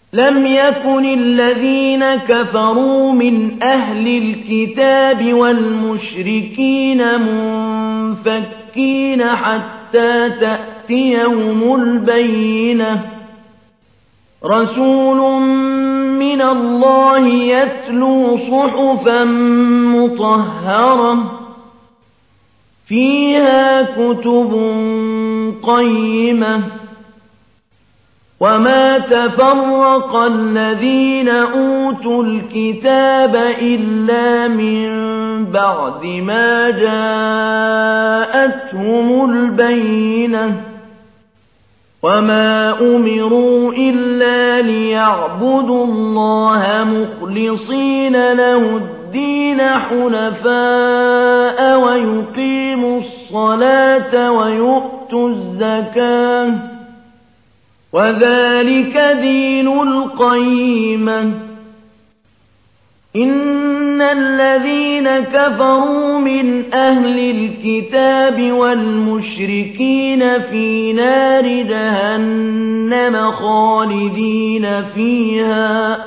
لم يكن الذين كفروا من أهل الكتاب والمشركين منفكين حتى تأتيهم البينة رسول من الله يتلو صحفا مطهرة فيها كتب قيمة وما تفرق الذين أوتوا الكتاب إلا من بعد ما جاءتهم البينة وما أمروا إلا ليعبدوا الله مخلصين له الدين حنفاء ويقيموا الصلاة ويؤتوا الزكاة وذلك دين القيمة إن الذين كفروا من أهل الكتاب والمشركين في نار جهنم خالدين فيها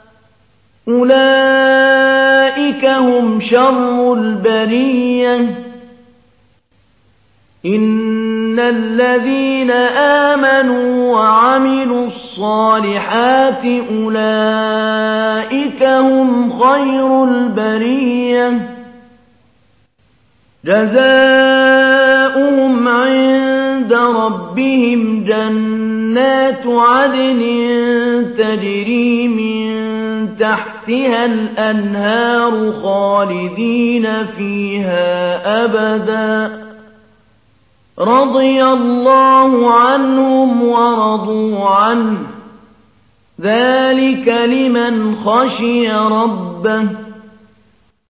أولئك هم شر البرية إن الذين آمنوا وعملوا الصالحات أولئك هم خير البرية جزاؤهم عند ربهم جنات عدن تجري من تحتها الأنهار خالدين فيها أبداً رضي الله عنهم ورضوا عنه ذلك لمن خشي ربه